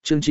Chương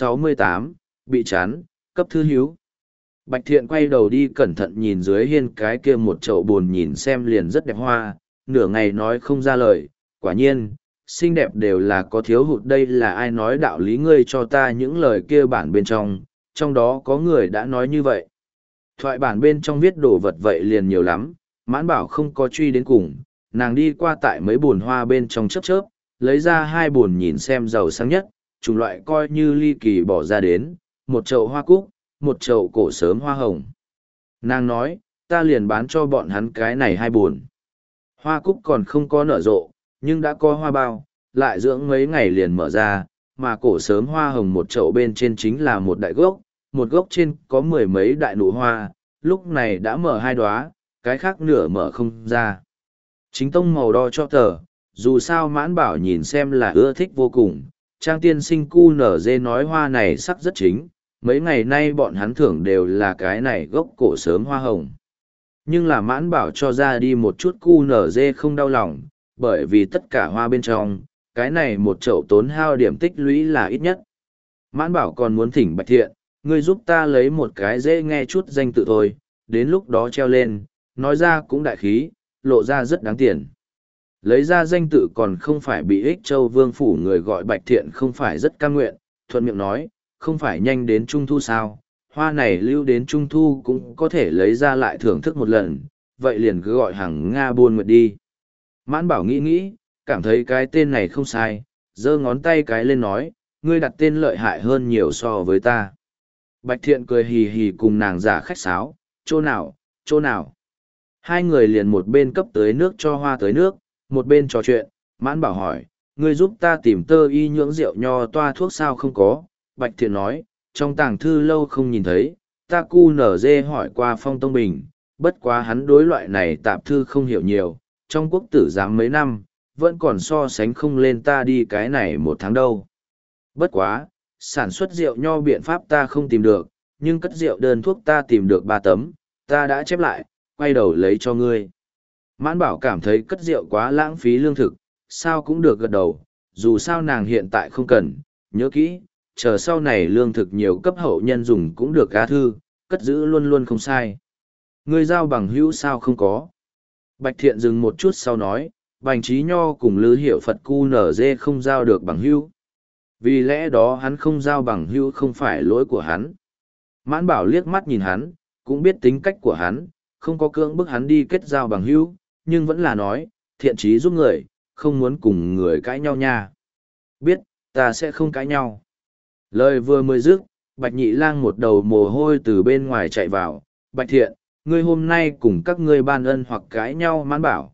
968, bị chán, cấp thư hiếu. Bạch Thiện quay đầu đi cẩn thận nhìn dưới hiên cái kia một chậu buồn nhìn xem liền rất đẹp hoa, nửa ngày nói không ra lời, quả nhiên, xinh đẹp đều là có thiếu hụt, đây là ai nói đạo lý, ngươi cho ta những lời kia bản bên trong đó có người đã nói như vậy. Thoại bản bên trong viết đồ vật vậy liền nhiều lắm, Mãn Bảo không có truy đến cùng, nàng đi qua tại mấy bồn hoa bên trong chớp chớp, lấy ra hai bồn nhìn xem giàu sáng nhất, chủng loại coi như ly kỳ bỏ ra đến, một chậu hoa cúc, một chậu cổ sớm hoa hồng. Nàng nói, ta liền bán cho bọn hắn cái này hai bồn. Hoa cúc còn không có nở rộ, nhưng đã có hoa bao, lại dưỡng mấy ngày liền mở ra, mà cổ sớm hoa hồng một chậu bên trên chính là một đại gốc, một gốc trên có mười mấy đại nụ hoa, lúc này đã mở hai đóa, cái khác nửa mở không ra. Chính tông màu đo cho tờ, dù sao Mãn Bảo nhìn xem là ưa thích vô cùng, Trang tiên sinh cu nở dê nói hoa này sắc rất chính, mấy ngày nay bọn hắn thưởng đều là cái này gốc cổ sớm hoa hồng. Nhưng là Mãn Bảo cho ra đi một chút cu nở dê không đau lòng, bởi vì tất cả hoa bên trong, cái này một chậu tốn hao điểm tích lũy là ít nhất. Mãn Bảo còn muốn thỉnh Bạch Thiện, ngươi giúp ta lấy một cái dễ nghe chút danh tự thôi, đến lúc đó treo lên, nói ra cũng đại khí, lộ ra rất đáng tiền. Lấy ra danh tự còn không phải bị Ích Châu Vương phủ người gọi Bạch Thiện không phải rất cam nguyện, thuận miệng nói, không phải nhanh đến Trung Thu sao, hoa này lưu đến Trung Thu cũng có thể lấy ra lại thưởng thức một lần, vậy liền cứ gọi hàng Nga buôn nguyệt đi. Mãn Bảo nghĩ nghĩ, cảm thấy cái tên này không sai, giơ ngón tay cái lên nói, ngươi đặt tên lợi hại hơn nhiều so với ta. Bạch Thiện cười hì hì cùng nàng giả khách sáo, chỗ nào, chỗ nào. Hai người liền một bên cấp tới nước cho hoa tới nước, một bên trò chuyện, Mãn Bảo hỏi, ngươi giúp ta tìm tơ y nhưỡng rượu nho toa thuốc sao không có. Bạch Thiện nói, trong tàng thư lâu không nhìn thấy, ta cu nở dê hỏi qua Phong Tông Bình, bất quá hắn đối loại này tạp thư không hiểu nhiều, trong quốc tử giám mấy năm, vẫn còn so sánh không lên ta đi cái này một tháng đâu. Bất quá, sản xuất rượu nho biện pháp ta không tìm được, nhưng cất rượu đơn thuốc ta tìm được 3 tấm, ta đã chép lại, quay đầu lấy cho ngươi. Mãn Bảo cảm thấy cất rượu quá lãng phí lương thực, sao cũng được gật đầu, dù sao nàng hiện tại không cần, nhớ kỹ, chờ sau này lương thực nhiều cấp hậu nhân dùng cũng được cá thư, cất giữ luôn luôn không sai. Ngươi giao bằng hữu sao không có. Bạch Thiện dừng một chút sau nói, Bành Trí Nho cùng Lư Hiệu Phật cu nở dê không giao được bằng hữu. Vì lẽ đó hắn không giao bằng hữu không phải lỗi của hắn. Mãn Bảo liếc mắt nhìn hắn, cũng biết tính cách của hắn, không có cưỡng bức hắn đi kết giao bằng hữu, nhưng vẫn là nói, thiện trí giúp người, không muốn cùng người cãi nhau nha. Biết, ta sẽ không cãi nhau. Lời vừa mới dứt, Bạch Nhị Lang một đầu mồ hôi từ bên ngoài chạy vào, Bạch Thiện, ngươi hôm nay cùng các ngươi ban ân hoặc cãi nhau. Mãn Bảo,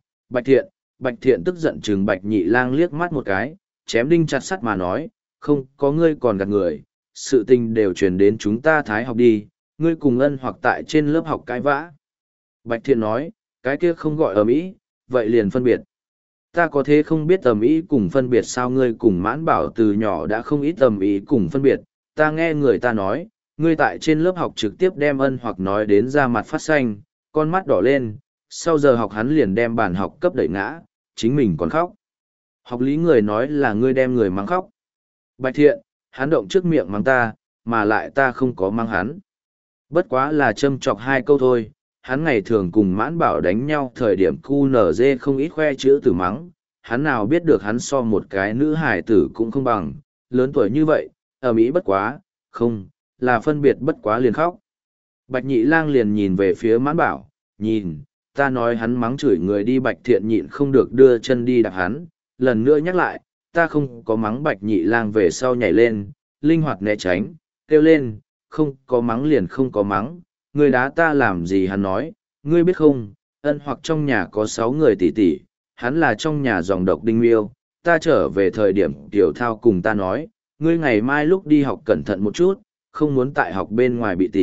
Bạch Thiện tức giận chừng Bạch Nhị Lang liếc mắt một cái, chém đinh chặt sắt mà nói, không có ngươi còn gạt người, sự tình đều truyền đến chúng ta Thái học đi, ngươi cùng ân hoặc tại trên lớp học cãi vã. Bạch Thiện nói, cái kia không gọi ầm ĩ, vậy liền phân biệt. Ta có thế không biết ầm ĩ cùng phân biệt sao? Ngươi cùng Mãn Bảo từ nhỏ đã không ít ầm ĩ cùng phân biệt, ta nghe người ta nói, ngươi tại trên lớp học trực tiếp đem ân hoặc nói đến da mặt phát xanh, con mắt đỏ lên, sau giờ học hắn liền đem bàn học cấp đẩy ngã, chính mình còn khóc. Học lý người nói là ngươi đem người mắng khóc. Bạch Thiện, hắn động trước miệng mắng ta, mà lại ta không có mắng hắn. Bất quá là châm chọc 2 câu thôi, hắn ngày thường cùng Mãn Bảo đánh nhau thời điểm cu nở dê không ít khoe chữ từ mắng, hắn nào biết được hắn so một cái nữ hài tử cũng không bằng, lớn tuổi như vậy, ở Mỹ bất quá, không, là phân biệt bất quá liền khóc. Bạch Nhị Lang liền nhìn về phía Mãn Bảo, nhìn, ta nói hắn mắng chửi người đi. Bạch Thiện nhịn không được đưa chân đi đạp hắn, lần nữa nhắc lại, ta không có mắng. Bạch Nhị Lang về sau nhảy lên, linh hoạt né tránh, kêu lên, không có mắng liền không có mắng, ngươi đá ta làm gì? Hắn nói, ngươi biết không, ân hoặc trong nhà có 6 người tỷ tỷ, hắn là trong nhà dòng độc đinh miêu, ta trở về thời điểm Tiểu Thao cùng ta nói, ngươi ngày mai lúc đi học cẩn thận một chút, không muốn tại học bên ngoài bị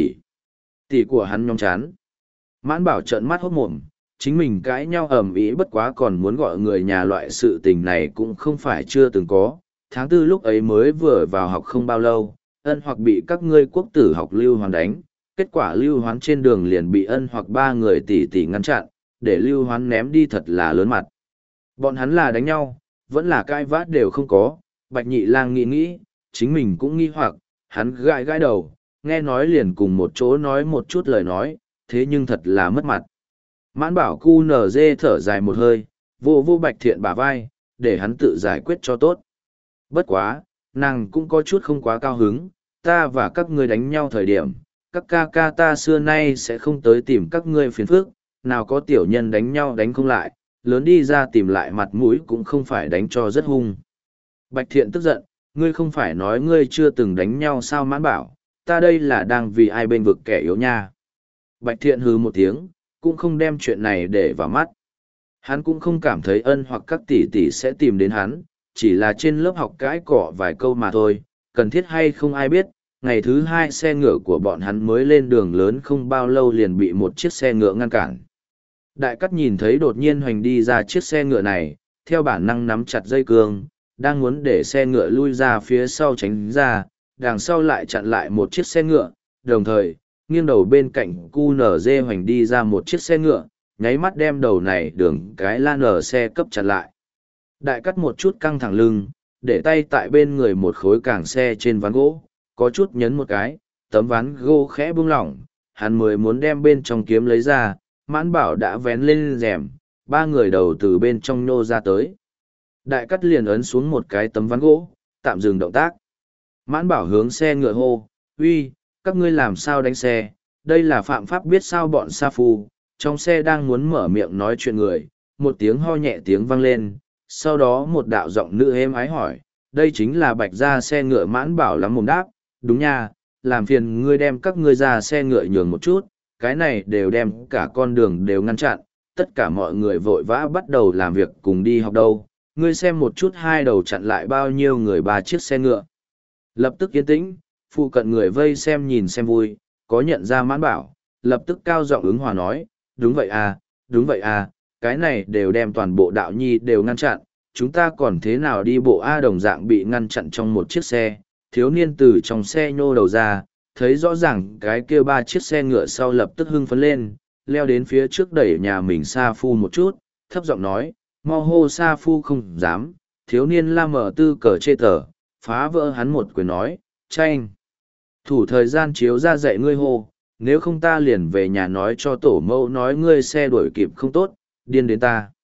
tỷ của hắn nhóm chán. Mãn Bảo trợn mắt hốt mồm, chính mình cãi nhau ầm ĩ bất quá còn muốn gọi người nhà, loại sự tình này cũng không phải chưa từng có. Tháng 4 lúc ấy mới vừa vào học không bao lâu, ân hoặc bị các ngươi quốc tử học Lưu Hoán đánh, kết quả Lưu Hoán trên đường liền bị ân hoặc 3 người tỷ ngăn chặn, để Lưu Hoán ném đi thật là lớn mặt. Bọn hắn là đánh nhau, vẫn là cãi vã đều không có. Bạch Nhị Lang nghĩ nghĩ, chính mình cũng nghi hoặc, hắn gãi gãi đầu, nghe nói liền cùng một chỗ nói một chút lời nói, thế nhưng thật là mất mặt. Mãn bảo cu nở dê thở dài một hơi, vô vô Bạch Thiện bả vai, để hắn tự giải quyết cho tốt. Bất quá, nàng cũng có chút không quá cao hứng, ta và các ngươi đánh nhau thời điểm, các ca ca ta xưa nay sẽ không tới tìm các ngươi phiền phức, nào có tiểu nhân đánh nhau đánh không lại, lớn đi ra tìm lại mặt mũi cũng không phải đánh cho rất hung. Bạch Thiện tức giận, ngươi không phải nói ngươi chưa từng đánh nhau sao? Mãn bảo, ta đây là đang vì ai bên vực kẻ yếu nha. Bạch Thiện hừ một tiếng, cũng không đem chuyện này để vào mắt. Hắn cũng không cảm thấy ân hoặc các tỷ tỷ sẽ tìm đến hắn, chỉ là trên lớp học cãi cọ vài câu mà thôi, cần thiết hay không ai biết. Ngày thứ hai xe ngựa của bọn hắn mới lên đường lớn không bao lâu liền bị một chiếc xe ngựa ngăn cản. Đại cắt nhìn thấy đột nhiên hoành đi ra chiếc xe ngựa này, theo bản năng nắm chặt dây cương, đang muốn để xe ngựa lui ra phía sau tránh ra, đằng sau lại chặn lại một chiếc xe ngựa, đồng thời, nghiêng đầu bên cạnh cu nở dê hoành đi ra một chiếc xe ngựa, nháy mắt đem đầu này đường cái la nở xe cấp chặn lại. Đại cắt một chút căng thẳng lưng, để tay tại bên người một khối càng xe trên ván gỗ, có chút nhấn một cái, tấm ván gỗ khẽ buông lỏng, hắn mới muốn đem bên trong kiếm lấy ra, Mãn Bảo đã vén lên rèm, ba người đầu từ bên trong nhô ra tới. Đại cắt liền ấn xuống một cái tấm ván gỗ, tạm dừng động tác. Mãn Bảo hướng xe ngựa hô, uy, các ngươi làm sao đánh xe, đây là phạm pháp biết sao bọn sa phu. Trong xe đang muốn mở miệng nói chuyện người, một tiếng ho nhẹ tiếng vang lên, sau đó một đạo giọng nữ êm ái hỏi, đây chính là Bạch ra xe ngựa. Mãn Bảo lắm mồm đáp, đúng nha, làm phiền ngươi đem các ngươi ra xe ngựa nhường một chút, cái này đều đem cả con đường đều ngăn chặn, tất cả mọi người vội vã bắt đầu làm việc cùng đi học đâu, ngươi xem một chút hai đầu chặn lại bao nhiêu người ba chiếc xe ngựa. Lập tức yên tĩnh, phụ cận người vây xem nhìn xem vui, có nhận ra Mãn Bảo, lập tức cao giọng ứng hòa nói, đúng vậy à, cái này đều đem toàn bộ đạo nhi đều ngăn chặn, chúng ta còn thế nào đi bộ A? Đồng dạng bị ngăn chặn trong một chiếc xe, thiếu niên từ trong xe nhô đầu ra, thấy rõ ràng cái kia ba chiếc xe ngựa sau lập tức hưng phấn lên, leo đến phía trước đẩy nhà mình Sa Phu một chút, thấp giọng nói, mau hô. Sa Phu không dám, thiếu niên la mở tư cờ chê tờ, phá vỡ hắn một quyền nói, tranh thủ thời gian chiếu ra dạy ngươi hô, nếu không ta liền về nhà nói cho tổ mẫu nói ngươi xe đuổi kịp không tốt, điên đến ta.